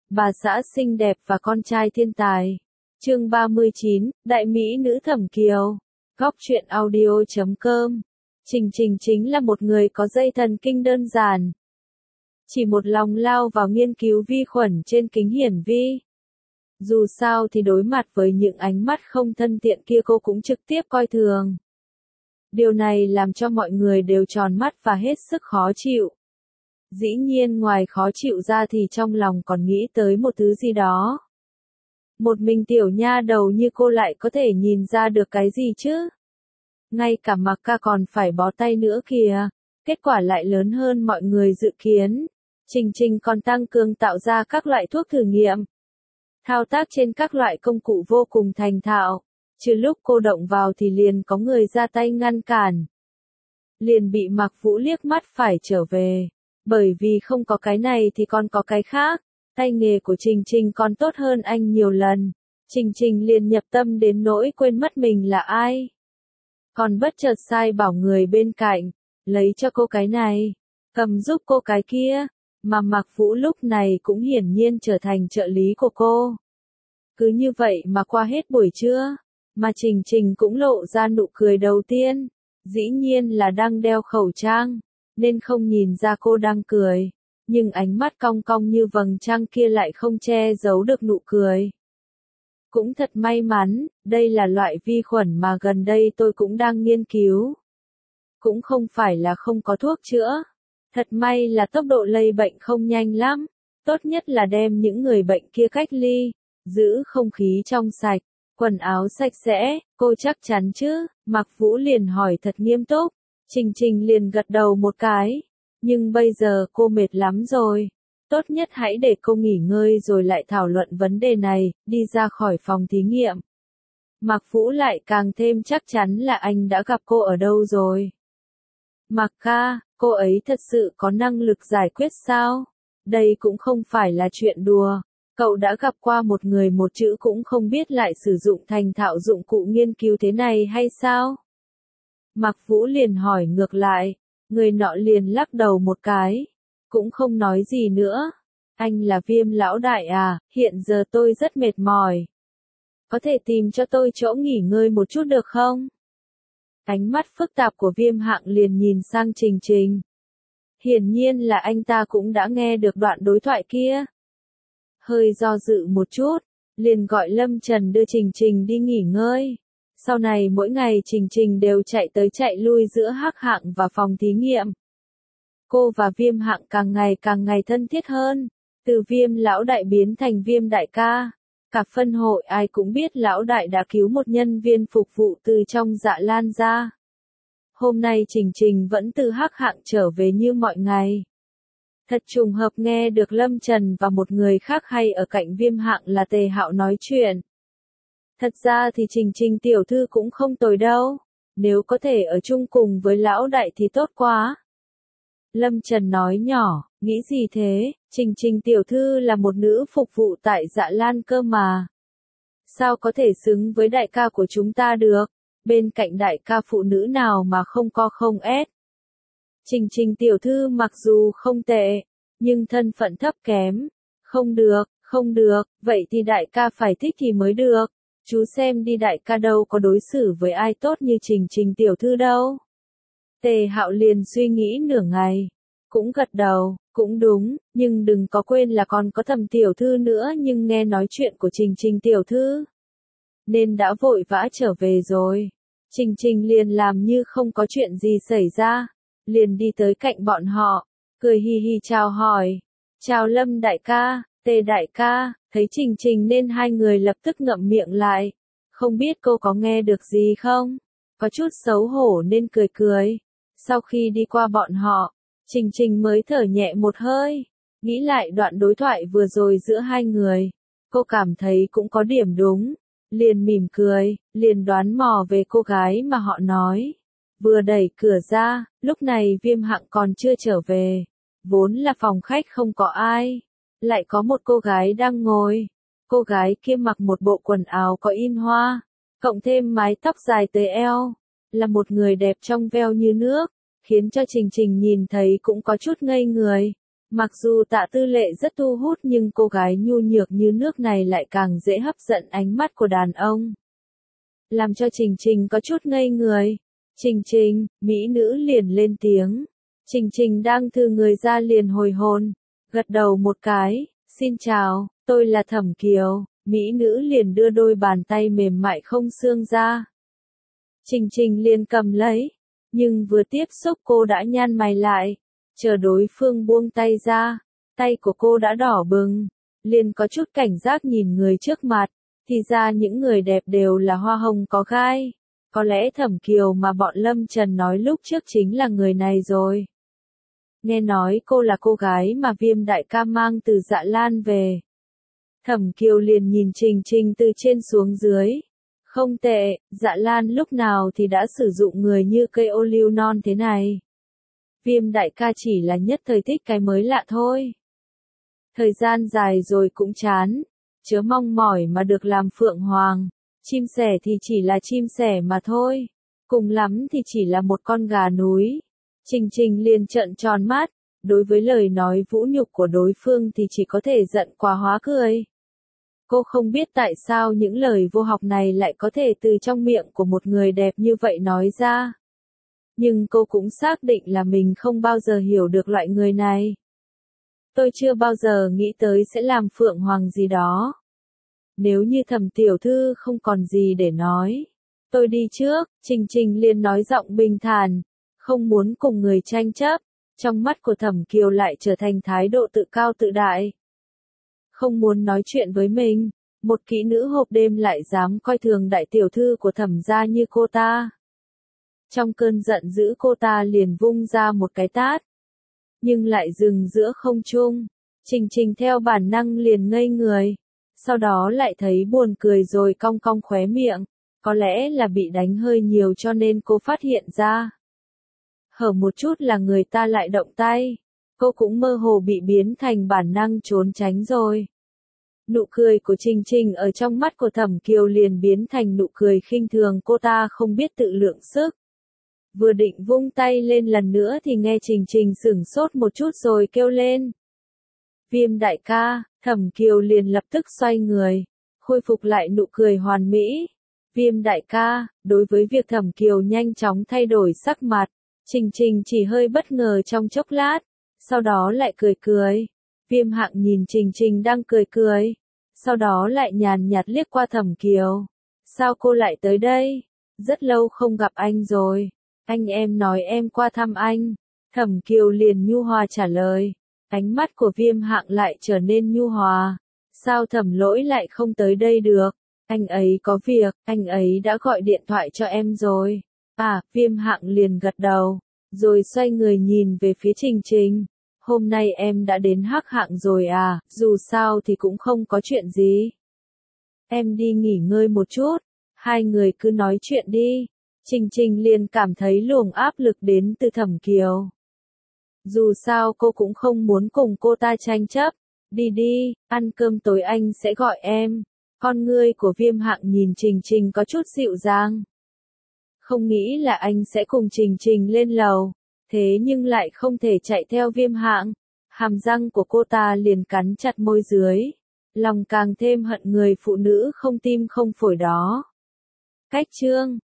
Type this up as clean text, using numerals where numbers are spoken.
bà xã xinh đẹp và con trai thiên tài. Chương 39, Đại Mỹ nữ Thẩm Kiều. Góc truyện audio.com. Trình Trình chính là một người có dây thần kinh đơn giản. Chỉ một lòng lao vào nghiên cứu vi khuẩn trên kính hiển vi. Dù sao thì đối mặt với những ánh mắt không thân thiện kia cô cũng trực tiếp coi thường. Điều này làm cho mọi người đều tròn mắt và hết sức khó chịu. Dĩ nhiên ngoài khó chịu ra thì trong lòng còn nghĩ tới một thứ gì đó. Một mình tiểu nha đầu như cô lại có thể nhìn ra được cái gì chứ? Ngay cả Mạc Ca còn phải bó tay nữa kìa. Kết quả lại lớn hơn mọi người dự kiến. Trình Trình còn tăng cường tạo ra các loại thuốc thử nghiệm. Thao tác trên các loại công cụ vô cùng thành thạo. Chứ lúc cô động vào thì liền có người ra tay ngăn cản. Liền bị Mạc Vũ liếc mắt phải trở về. Bởi vì không có cái này thì còn có cái khác. Tay nghề của Trình Trình còn tốt hơn anh nhiều lần. Trình Trình liền nhập tâm đến nỗi quên mất mình là ai. Còn bất chợt sai bảo người bên cạnh. Lấy cho cô cái này. Cầm giúp cô cái kia. Mà Mạc Vũ lúc này cũng hiển nhiên trở thành trợ lý của cô. Cứ như vậy mà qua hết buổi trưa. Mà Trình Trình cũng lộ ra nụ cười đầu tiên. Dĩ nhiên là đang đeo khẩu trang. Nên không nhìn ra cô đang cười. Nhưng ánh mắt cong cong như vầng trăng kia lại không che giấu được nụ cười. Cũng thật may mắn, đây là loại vi khuẩn mà gần đây tôi cũng đang nghiên cứu. Cũng không phải là không có thuốc chữa. Thật may là tốc độ lây bệnh không nhanh lắm. Tốt nhất là đem những người bệnh kia cách ly. Giữ không khí trong sạch, quần áo sạch sẽ, cô chắc chắn chứ? Mạc Vũ liền hỏi thật nghiêm túc. Trình Trình liền gật đầu một cái. Nhưng bây giờ cô mệt lắm rồi. Tốt nhất hãy để cô nghỉ ngơi rồi lại thảo luận vấn đề này, đi ra khỏi phòng thí nghiệm. Mạc Vũ lại càng thêm chắc chắn là anh đã gặp cô ở đâu rồi. Mạc Ca, cô ấy thật sự có năng lực giải quyết sao? Đây cũng không phải là chuyện đùa. Cậu đã gặp qua một người một chữ cũng không biết lại sử dụng thành thạo dụng cụ nghiên cứu thế này hay sao? Mạc Vũ liền hỏi ngược lại. Người nọ liền lắc đầu một cái. Cũng không nói gì nữa. Anh là Viêm lão đại à, hiện giờ tôi rất mệt mỏi. Có thể tìm cho tôi chỗ nghỉ ngơi một chút được không? Ánh mắt phức tạp của Viêm Hạng liền nhìn sang Trình Trình. Hiển nhiên là anh ta cũng đã nghe được đoạn đối thoại kia. Hơi do dự một chút, liền gọi Lâm Trần đưa Trình Trình đi nghỉ ngơi. Sau này mỗi ngày Trình Trình đều chạy tới chạy lui giữa Hắc Hạng và phòng thí nghiệm. Cô và Viêm Hạng càng ngày thân thiết hơn. Từ Viêm lão đại biến thành Viêm đại ca. Cả phân hội ai cũng biết lão đại đã cứu một nhân viên phục vụ từ trong Dạ Lan ra. Hôm nay Trình Trình vẫn từ Hắc Hạng trở về như mọi ngày. Thật trùng hợp nghe được Lâm Trần và một người khác hay ở cạnh Viêm Hạng là Tề Hạo nói chuyện. Thật ra thì Trình Trình tiểu thư cũng không tồi đâu. Nếu có thể ở chung cùng với lão đại thì tốt quá. Lâm Trần nói nhỏ, nghĩ gì thế? Trình Trình tiểu thư là một nữ phục vụ tại Dạ Lan cơ mà. Sao có thể xứng với đại ca của chúng ta được? Bên cạnh đại ca phụ nữ nào mà không co không ép. Trình Trình tiểu thư mặc dù không tệ, nhưng thân phận thấp kém. Không được, vậy thì đại ca phải thích thì mới được. Chú xem đi đại ca đâu có đối xử với ai tốt như Trình Trình tiểu thư đâu. Tề Hạo liền suy nghĩ nửa ngày. Cũng gật đầu, cũng đúng, nhưng đừng có quên là còn có Thẩm tiểu thư nữa nhưng nghe nói chuyện của Trình Trình tiểu thư. Nên đã vội vã trở về rồi. Trình Trình liền làm như không có chuyện gì xảy ra. Liền đi tới cạnh bọn họ. Cười hi hi chào hỏi. Chào Lâm đại ca, Tề đại ca. Thấy Trình Trình nên hai người lập tức ngậm miệng lại. Không biết cô có nghe được gì không? Có chút xấu hổ nên cười cười. Sau khi đi qua bọn họ, Trình Trình mới thở nhẹ một hơi. Nghĩ lại đoạn đối thoại vừa rồi giữa hai người. Cô cảm thấy cũng có điểm đúng. Liền mỉm cười, liền đoán mò về cô gái mà họ nói. Vừa đẩy cửa ra, lúc này Viêm Hạng còn chưa trở về. Vốn là phòng khách không có ai. Lại có một cô gái đang ngồi. Cô gái kia mặc một bộ quần áo có in hoa, cộng thêm mái tóc dài tới eo. Là một người đẹp trong veo như nước, khiến cho Trình Trình nhìn thấy cũng có chút ngây người. Mặc dù Tạ Tư Lệ rất thu hút nhưng cô gái nhu nhược như nước này lại càng dễ hấp dẫn ánh mắt của đàn ông. Làm cho Trình Trình có chút ngây người. Trình Trình, mỹ nữ liền lên tiếng. Trình Trình đang thư người ra liền hồi hồn. Gật đầu một cái, xin chào, tôi là Thẩm Kiều. Mỹ nữ liền đưa đôi bàn tay mềm mại không xương ra. Trình Trình liền cầm lấy. Nhưng vừa tiếp xúc cô đã nhăn mày lại. Chờ đối phương buông tay ra. Tay của cô đã đỏ bừng. Liền có chút cảnh giác nhìn người trước mặt. Thì ra những người đẹp đều là hoa hồng có gai. Có lẽ Thẩm Kiều mà bọn Lâm Trần nói lúc trước chính là người này rồi. Nghe nói cô là cô gái mà Viêm đại ca mang từ Dạ Lan về. Thẩm Kiều liền nhìn Trình Trình từ trên xuống dưới. Không tệ, Dạ Lan lúc nào thì đã sử dụng người như cây ô liu non thế này. Viêm đại ca chỉ là nhất thời thích cái mới lạ thôi. Thời gian dài rồi cũng chán. Chớ mong mỏi mà được làm phượng hoàng. Chim sẻ thì chỉ là chim sẻ mà thôi. Cùng lắm thì chỉ là một con gà núi. Trình Trình liền trợn tròn mắt. Đối với lời nói vũ nhục của đối phương thì chỉ có thể giận quá hóa cười. Cô không biết tại sao những lời vô học này lại có thể từ trong miệng của một người đẹp như vậy nói ra. Nhưng cô cũng xác định là mình không bao giờ hiểu được loại người này. Tôi chưa bao giờ nghĩ tới sẽ làm phượng hoàng gì đó. Nếu như Thẩm tiểu thư không còn gì để nói. Tôi đi trước, Trình Trình liền nói giọng bình thản. Không muốn cùng người tranh chấp. Trong mắt của Thẩm Kiều lại trở thành thái độ tự cao tự đại. Không muốn nói chuyện với mình. Một kỹ nữ hộp đêm lại dám coi thường đại tiểu thư của Thẩm gia như cô ta. Trong cơn giận dữ cô ta liền vung ra một cái tát. Nhưng lại dừng giữa không trung. Trình Trình theo bản năng liền ngây người. Sau đó lại thấy buồn cười rồi cong cong khóe miệng. Có lẽ là bị đánh hơi nhiều cho nên cô phát hiện ra. Hở một chút là người ta lại động tay. Cô cũng mơ hồ bị biến thành bản năng trốn tránh rồi. Nụ cười của Trình Trình ở trong mắt của Thẩm Kiều liền biến thành nụ cười khinh thường, cô ta không biết tự lượng sức. Vừa định vung tay lên lần nữa thì nghe Trình Trình sửng sốt một chút rồi kêu lên. Viêm đại ca, Thẩm Kiều liền lập tức xoay người, khôi phục lại nụ cười hoàn mỹ. Viêm đại ca, đối với việc Thẩm Kiều nhanh chóng thay đổi sắc mặt, Trình Trình chỉ hơi bất ngờ trong chốc lát, sau đó lại cười cười. Viêm Hạng nhìn Trình Trình đang cười cười, sau đó lại nhàn nhạt liếc qua Thẩm Kiều. Sao cô lại tới đây? Rất lâu không gặp anh rồi. Anh em nói em qua thăm anh. Thẩm Kiều liền nhu hòa trả lời. Ánh mắt của Viêm Hạng lại trở nên nhu hòa. Sao Thẩm Lỗi lại không tới đây được? Anh ấy có việc, anh ấy đã gọi điện thoại cho em rồi. À, Viêm Hạng liền gật đầu, rồi xoay người nhìn về phía Trình Trình. Hôm nay em đã đến Hắc Hạng rồi à, dù sao thì cũng không có chuyện gì. Em đi nghỉ ngơi một chút, hai người cứ nói chuyện đi. Trình Trình liền cảm thấy luồng áp lực đến từ Thẩm Kiều. Dù sao cô cũng không muốn cùng cô ta tranh chấp. Đi đi, ăn cơm tối anh sẽ gọi em. Con ngươi của Viêm Hạng nhìn Trình Trình có chút dịu dàng. Không nghĩ là anh sẽ cùng Trình Trình lên lầu. Thế nhưng lại không thể chạy theo Viêm Hạng. Hàm răng của cô ta liền cắn chặt môi dưới. Lòng càng thêm hận người phụ nữ không tim không phổi đó. Cách chương